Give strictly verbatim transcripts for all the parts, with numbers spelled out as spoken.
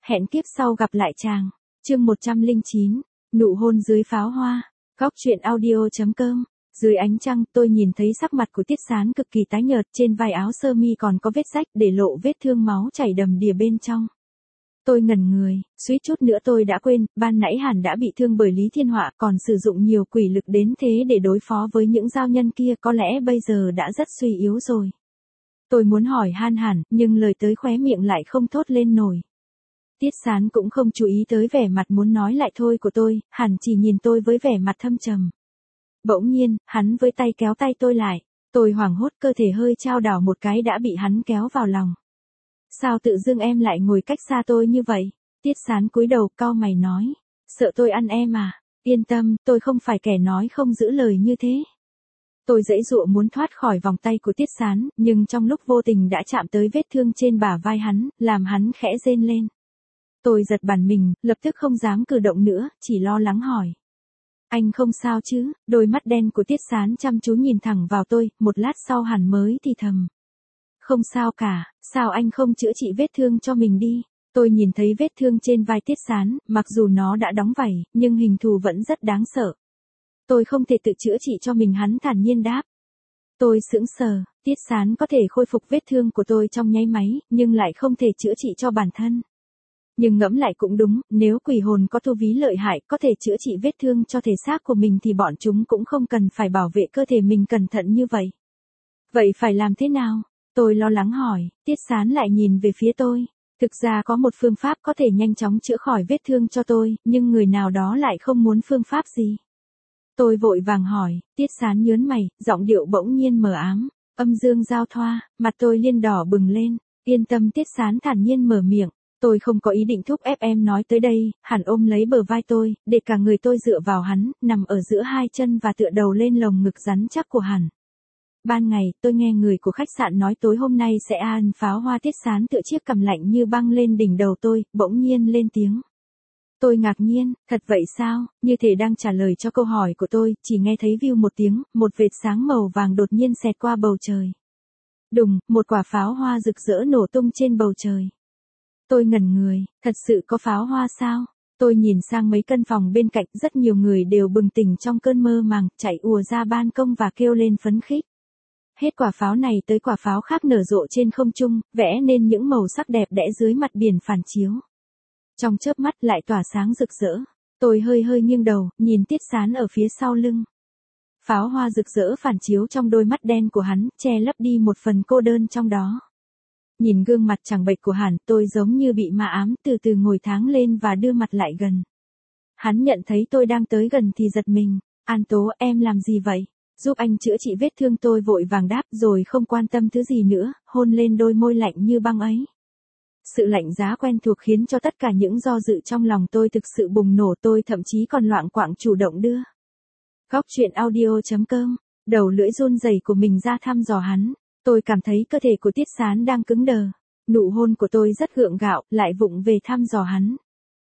hẹn kiếp sau gặp lại chàng. Chương một trăm lẻ chín, nụ hôn dưới pháo hoa. Góc truyện audio chấm com. Dưới ánh trăng, tôi nhìn thấy sắc mặt của Tiết Sán cực kỳ tái nhợt, trên vai áo sơ mi còn có vết rách, để lộ vết thương máu chảy đầm đìa bên trong. Tôi ngẩn người, suýt chút nữa tôi đã quên, ban nãy Hàn đã bị thương bởi Lý Thiên Họa, còn sử dụng nhiều quỷ lực đến thế để đối phó với những giao nhân kia, có lẽ bây giờ đã rất suy yếu rồi. Tôi muốn hỏi han Hàn, nhưng lời tới khóe miệng lại không thốt lên nổi. Tiết Sán cũng không chú ý tới vẻ mặt muốn nói lại thôi của tôi, Hàn chỉ nhìn tôi với vẻ mặt thâm trầm. Bỗng nhiên, hắn với tay kéo tay tôi lại, tôi hoảng hốt, cơ thể hơi chao đảo một cái đã bị hắn kéo vào lòng. Sao tự dưng em lại ngồi cách xa tôi như vậy? Tiết Sán cúi đầu cau mày nói, sợ tôi ăn em à? Yên tâm, tôi không phải kẻ nói không giữ lời như thế. Tôi giãy giụa muốn thoát khỏi vòng tay của Tiết Sán, nhưng trong lúc vô tình đã chạm tới vết thương trên bả vai hắn, làm hắn khẽ rên lên. Tôi giật bắn mình, lập tức không dám cử động nữa, chỉ lo lắng hỏi. Anh không sao chứ? Đôi mắt đen của Tiết Sán chăm chú nhìn thẳng vào tôi, một lát sau hẳn mới thì thầm. Không sao cả, sao anh không chữa trị vết thương cho mình đi? Tôi nhìn thấy vết thương trên vai Tiết Sán, mặc dù nó đã đóng vảy, nhưng hình thù vẫn rất đáng sợ. Tôi không thể tự chữa trị cho mình, hắn thản nhiên đáp. Tôi sững sờ, Tiết Sán có thể khôi phục vết thương của tôi trong nháy máy, nhưng lại không thể chữa trị cho bản thân. Nhưng ngẫm lại cũng đúng, nếu quỷ hồn có tu ví lợi hại, có thể chữa trị vết thương cho thể xác của mình thì bọn chúng cũng không cần phải bảo vệ cơ thể mình cẩn thận như vậy. Vậy phải làm thế nào? Tôi lo lắng hỏi, Tiết Sán lại nhìn về phía tôi. Thực ra có một phương pháp có thể nhanh chóng chữa khỏi vết thương cho tôi, nhưng người nào đó lại không muốn phương pháp gì. Tôi vội vàng hỏi, Tiết Sán nhớn mày, giọng điệu bỗng nhiên mờ ám, âm dương giao thoa, mặt tôi liên đỏ bừng lên. Yên tâm, Tiết Sán thản nhiên mở miệng. Tôi không có ý định thúc ép em nói tới đây, Hàn ôm lấy bờ vai tôi, để cả người tôi dựa vào hắn, nằm ở giữa hai chân và tựa đầu lên lồng ngực rắn chắc của Hàn. Ban ngày, tôi nghe người của khách sạn nói tối hôm nay sẽ ăn pháo hoa. Tiết Sán tựa chiếc cằm lạnh như băng lên đỉnh đầu tôi, bỗng nhiên lên tiếng. Tôi ngạc nhiên, thật vậy sao? Như thể đang trả lời cho câu hỏi của tôi, chỉ nghe thấy view một tiếng, một vệt sáng màu vàng đột nhiên xẹt qua bầu trời. Đùng, một quả pháo hoa rực rỡ nổ tung trên bầu trời. Tôi ngẩn người, thật sự có pháo hoa sao? Tôi nhìn sang mấy căn phòng bên cạnh, rất nhiều người đều bừng tỉnh trong cơn mơ màng, chạy ùa ra ban công và kêu lên phấn khích. Hết quả pháo này tới quả pháo khác nở rộ trên không trung, vẽ nên những màu sắc đẹp đẽ dưới mặt biển phản chiếu. Trong chớp mắt lại tỏa sáng rực rỡ. Tôi hơi hơi nghiêng đầu, nhìn Tiết Sán ở phía sau lưng. Pháo hoa rực rỡ phản chiếu trong đôi mắt đen của hắn, che lấp đi một phần cô đơn trong đó. Nhìn gương mặt chẳng bệch của Hàn, tôi giống như bị ma ám, từ từ ngồi tháng lên và đưa mặt lại gần. Hắn nhận thấy tôi đang tới gần thì giật mình. An Tố, em làm gì vậy? Giúp anh chữa trị vết thương. Tôi vội vàng đáp rồi không quan tâm thứ gì nữa, hôn lên đôi môi lạnh như băng ấy. Sự lạnh giá quen thuộc khiến cho tất cả những do dự trong lòng tôi thực sự bùng nổ, tôi thậm chí còn loạng choạng chủ động đưa. Góc truyện audio chấm com, đầu lưỡi run rẩy của mình ra thăm dò hắn. Tôi cảm thấy cơ thể của Tiết Sán đang cứng đờ. Nụ hôn của tôi rất gượng gạo, lại vụng về thăm dò hắn.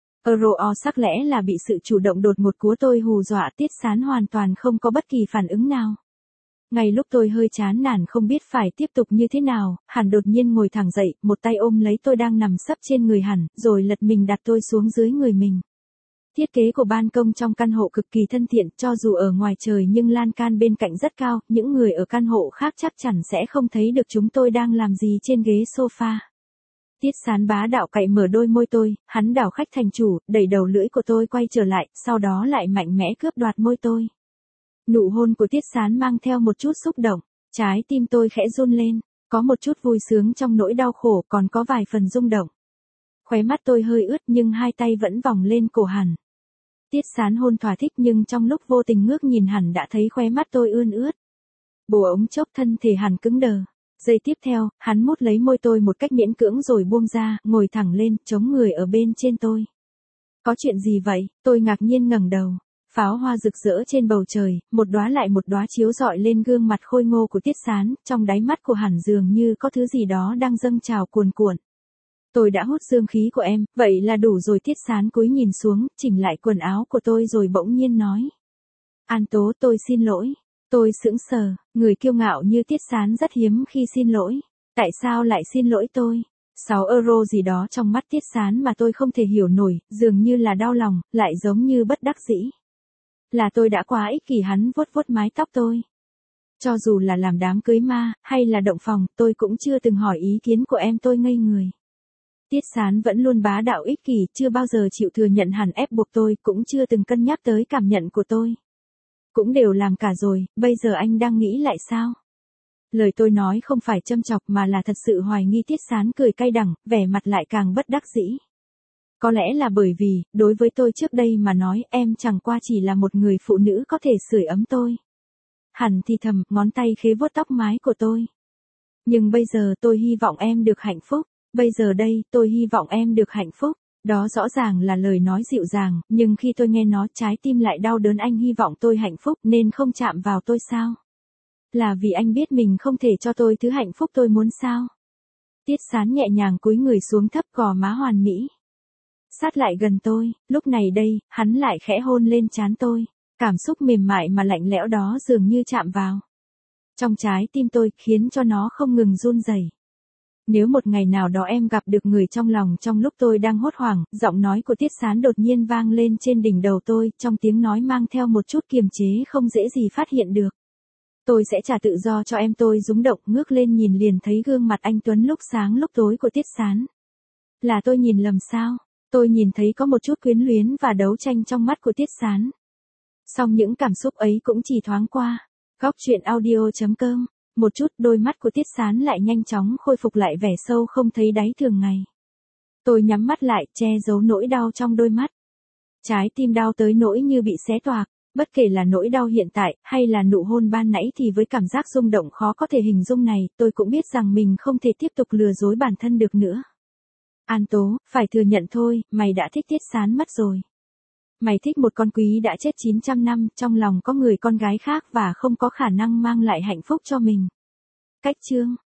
Euro sắc lẽ là bị sự chủ động đột ngột của tôi hù dọa. Tiết Sán hoàn toàn không có bất kỳ phản ứng nào. Ngay lúc tôi hơi chán nản không biết phải tiếp tục như thế nào, Hàn đột nhiên ngồi thẳng dậy, một tay ôm lấy tôi đang nằm sấp trên người Hàn, rồi lật mình đặt tôi xuống dưới người mình. Thiết kế của ban công trong căn hộ cực kỳ thân thiện, cho dù ở ngoài trời nhưng lan can bên cạnh rất cao, những người ở căn hộ khác chắc chắn sẽ không thấy được chúng tôi đang làm gì trên ghế sofa. Tiết Sán bá đạo cạy mở đôi môi tôi, hắn đảo khách thành chủ, đẩy đầu lưỡi của tôi quay trở lại, sau đó lại mạnh mẽ cướp đoạt môi tôi. Nụ hôn của Tiết Sán mang theo một chút xúc động, trái tim tôi khẽ run lên, có một chút vui sướng trong nỗi đau khổ, còn có vài phần rung động. Khóe mắt tôi hơi ướt nhưng hai tay vẫn vòng lên cổ Hàn. Tiết Sán hôn thỏa thích nhưng trong lúc vô tình ngước nhìn Hàn đã thấy khóe mắt tôi ươn ướt. Bồ ống chốc thân thể Hàn cứng đờ. Giây tiếp theo, hắn mút lấy môi tôi một cách miễn cưỡng rồi buông ra, ngồi thẳng lên, chống người ở bên trên tôi. Có chuyện gì vậy? Tôi ngạc nhiên ngẩng đầu. Pháo hoa rực rỡ trên bầu trời, một đóa lại một đóa chiếu rọi lên gương mặt khôi ngô của Tiết Sán, trong đáy mắt của Hàn dường như có thứ gì đó đang dâng trào cuồn cuộn. Tôi đã hút dương khí của em, vậy là đủ rồi. Tiết Sán cúi nhìn xuống, chỉnh lại quần áo của tôi rồi bỗng nhiên nói. An Tố, tôi xin lỗi. Tôi sững sờ, người kiêu ngạo như Tiết Sán rất hiếm khi xin lỗi. Tại sao lại xin lỗi tôi? sáu euro gì đó trong mắt Tiết Sán mà tôi không thể hiểu nổi, dường như là đau lòng, lại giống như bất đắc dĩ. Là tôi đã quá ích kỷ, hắn vuốt vuốt mái tóc tôi. Cho dù là làm đám cưới ma, hay là động phòng, tôi cũng chưa từng hỏi ý kiến của em, tôi ngây người. Tiết Sán vẫn luôn bá đạo ích kỷ, chưa bao giờ chịu thừa nhận hẳn ép buộc tôi, cũng chưa từng cân nhắc tới cảm nhận của tôi. Cũng đều làm cả rồi, bây giờ anh đang nghĩ lại sao? Lời tôi nói không phải châm chọc mà là thật sự hoài nghi. Tiết Sán cười cay đắng, vẻ mặt lại càng bất đắc dĩ. Có lẽ là bởi vì, đối với tôi trước đây mà nói, em chẳng qua chỉ là một người phụ nữ có thể sưởi ấm tôi. Hẳn thì thầm, ngón tay khế vuốt tóc mái của tôi. Nhưng bây giờ tôi hy vọng em được hạnh phúc. Bây giờ đây, tôi hy vọng em được hạnh phúc. Đó rõ ràng là lời nói dịu dàng, nhưng khi tôi nghe nó, trái tim lại đau đớn. Anh hy vọng tôi hạnh phúc nên không chạm vào tôi sao? Là vì anh biết mình không thể cho tôi thứ hạnh phúc tôi muốn sao? Tiết Sán nhẹ nhàng cúi người xuống, thấp gò má hoàn mỹ. Sát lại gần tôi, lúc này đây, hắn lại khẽ hôn lên trán tôi. Cảm xúc mềm mại mà lạnh lẽo đó dường như chạm vào trong trái tim tôi, khiến cho nó không ngừng run rẩy. Nếu một ngày nào đó em gặp được người trong lòng trong lúc tôi đang hốt hoảng, giọng nói của Tiết Sán đột nhiên vang lên trên đỉnh đầu tôi, trong tiếng nói mang theo một chút kiềm chế không dễ gì phát hiện được. Tôi sẽ trả tự do cho em. Tôi rúng động, ngước lên nhìn liền thấy gương mặt anh tuấn lúc sáng lúc tối của Tiết Sán. Là tôi nhìn lầm sao? Tôi nhìn thấy có một chút quyến luyến và đấu tranh trong mắt của Tiết Sán. Song những cảm xúc ấy cũng chỉ thoáng qua. Góc truyện audio chấm com. Một chút, đôi mắt của Tiết Sán lại nhanh chóng khôi phục lại vẻ sâu không thấy đáy thường ngày. Tôi nhắm mắt lại, che giấu nỗi đau trong đôi mắt. Trái tim đau tới nỗi như bị xé toạc. Bất kể là nỗi đau hiện tại, hay là nụ hôn ban nãy thì với cảm giác rung động khó có thể hình dung này, tôi cũng biết rằng mình không thể tiếp tục lừa dối bản thân được nữa. An Tố, phải thừa nhận thôi, mày đã thích Tiết Sán mất rồi. Mày thích một con quý đã chết chín trăm năm, trong lòng có người con gái khác và không có khả năng mang lại hạnh phúc cho mình. Cách chương